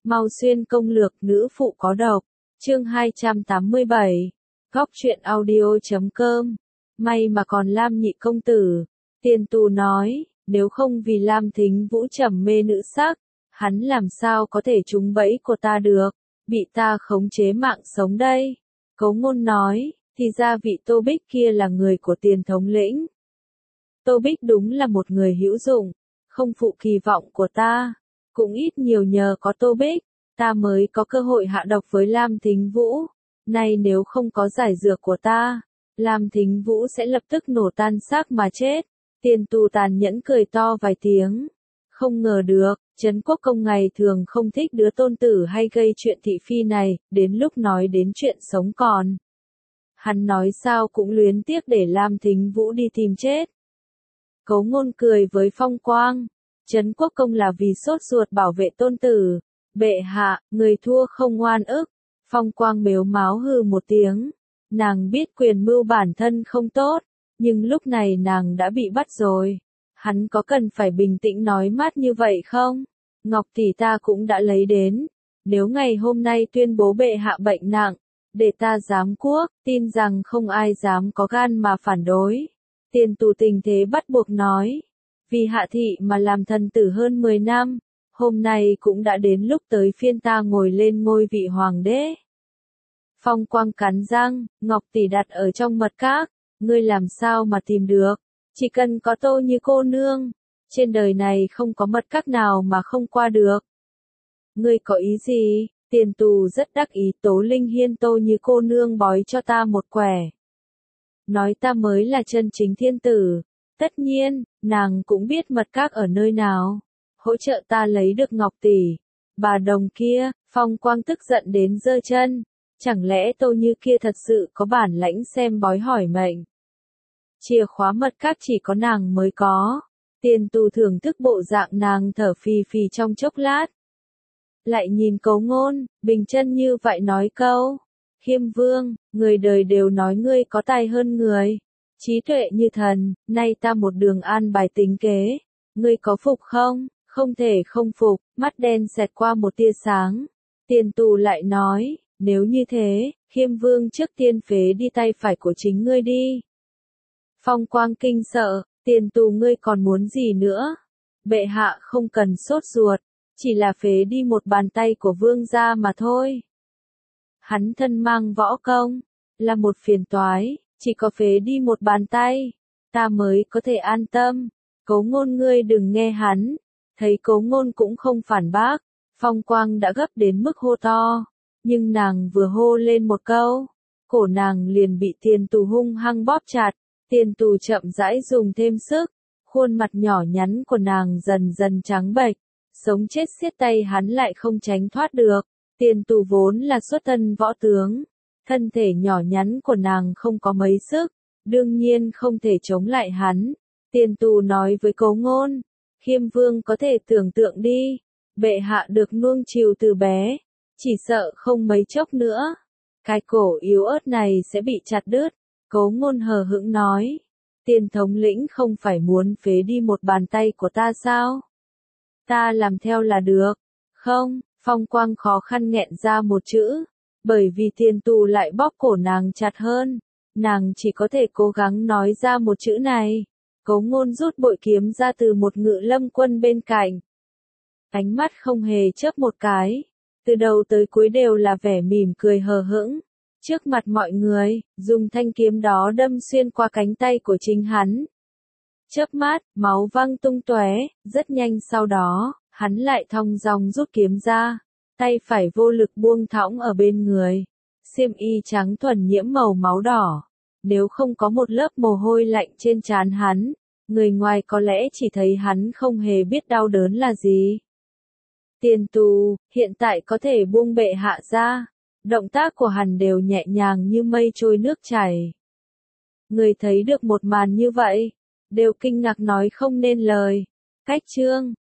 Mau xuyên công lược nữ phụ có độc. Chương 287. Góc truyện audio.com. May mà còn Lam nhị công tử. Tiền Tù nói, nếu không vì Lam Thính Vũ trầm mê nữ sắc, hắn làm sao có thể trúng bẫy của ta được, bị ta khống chế mạng sống đây. Cấu Ngôn nói, thì ra vị Tô Bích kia là người của Tiền thống lĩnh. Tô Bích đúng là một người hữu dụng, không phụ kỳ vọng của ta, cũng ít nhiều nhờ có Tô Bích, ta mới có cơ hội hạ độc với Lam Thính Vũ. Nay nếu không có giải dược của ta, Lam Thính Vũ sẽ lập tức nổ tan xác mà chết. Tiền Tù tàn nhẫn cười to vài tiếng. Không ngờ được, Trấn Quốc Công ngày thường không thích đứa tôn tử hay gây chuyện thị phi này, đến lúc nói đến chuyện sống còn. Hắn nói sao cũng luyến tiếc để Lam Thính Vũ đi tìm chết. Cấu Ngôn cười với Phong Quang. Trấn Quốc Công là vì sốt ruột bảo vệ tôn tử. Bệ hạ, người thua không ngoan ức. Phong Quang mếu máo hừ một tiếng. Nàng biết quyền mưu bản thân không tốt, nhưng lúc này nàng đã bị bắt rồi. Hắn có cần phải bình tĩnh nói mát như vậy không? Ngọc tỷ ta cũng đã lấy đến. Nếu ngày hôm nay tuyên bố bệ hạ bệnh nặng, để ta giám quốc, tin rằng không ai dám có gan mà phản đối. Tiền Tù tình thế bắt buộc nói. Vì hạ thị mà làm thần tử hơn 10 năm, hôm nay cũng đã đến lúc tới phiên ta ngồi lên ngôi vị hoàng đế. Phong Quang cắn răng, Ngọc tỷ đặt ở trong mật các, ngươi làm sao mà tìm được, chỉ cần có Tô Như cô nương, trên đời này không có mật các nào mà không qua được. Ngươi có ý gì? Tiền Tù rất đắc ý. Tố Linh Hiên Tô Như cô nương bói cho ta một quẻ. Nói ta mới là chân chính thiên tử. Tất nhiên, nàng cũng biết mật các ở nơi nào. Hỗ trợ ta lấy được Ngọc tỷ. Bà đồng kia, Phong Quang tức giận đến giơ chân. Chẳng lẽ Tô Như kia thật sự có bản lãnh xem bói hỏi mệnh? Chìa khóa mật các chỉ có nàng mới có. Tiền Tù thưởng thức bộ dạng nàng thở phì phì trong chốc lát. Lại nhìn Cấu Ngôn, bình chân như vậy nói câu. Khiêm Vương, người đời đều nói ngươi có tài hơn người. Trí tuệ như thần, nay ta một đường an bài tính kế. Ngươi có phục không? Không thể không phục, mắt đen xẹt qua một tia sáng. Tiền Tù lại nói, nếu như thế, Khiêm Vương trước tiên phế đi tay phải của chính ngươi đi. Phong Quang kinh sợ, Tiền Tù ngươi còn muốn gì nữa? Bệ hạ không cần sốt ruột, chỉ là phế đi một bàn tay của vương gia mà thôi. Hắn thân mang võ công, là một phiền toái, chỉ có phế đi một bàn tay, ta mới có thể an tâm. Cấu Ngôn ngươi đừng nghe hắn. Thấy Cấu Ngôn cũng không phản bác, Phong Quang đã gấp đến mức hô to, nhưng nàng vừa hô lên một câu, cổ nàng liền bị Tiền Tù hung hăng bóp chặt. Tiền Tù chậm rãi dùng thêm sức, khuôn mặt nhỏ nhắn của nàng dần dần trắng bệch, sống chết siết tay hắn lại không tránh thoát được. Tiền Tù vốn là xuất thân võ tướng, thân thể nhỏ nhắn của nàng không có mấy sức, đương nhiên không thể chống lại hắn. Tiền Tù nói với Cấu Ngôn, Khiêm Vương có thể tưởng tượng đi, bệ hạ được nuông chiều từ bé, chỉ sợ không mấy chốc nữa, cái cổ yếu ớt này sẽ bị chặt đứt. Cấu Ngôn hờ hững nói, Tiền thống lĩnh không phải muốn phế đi một bàn tay của ta sao? Ta làm theo là được. Không, Phong Quang khó khăn nghẹn ra một chữ, bởi vì Tiền Tù lại bóp cổ nàng chặt hơn, nàng chỉ có thể cố gắng nói ra một chữ này. Cấu Ngôn rút bội kiếm ra từ một ngự lâm quân bên cạnh. Ánh mắt không hề chớp một cái, từ đầu tới cuối đều là vẻ mỉm cười hờ hững. Trước mặt mọi người, dùng thanh kiếm đó đâm xuyên qua cánh tay của chính hắn. Chớp mắt, máu văng tung tóe, rất nhanh sau đó, hắn lại thong dong rút kiếm ra, tay phải vô lực buông thõng ở bên người. Xiêm y trắng thuần nhiễm màu máu đỏ, nếu không có một lớp mồ hôi lạnh trên trán hắn, người ngoài có lẽ chỉ thấy hắn không hề biết đau đớn là gì. Tiền Tù, hiện tại có thể buông bệ hạ ra. Động tác của hắn đều nhẹ nhàng như mây trôi nước chảy. Người thấy được một màn như vậy, đều kinh ngạc nói không nên lời. Cách chương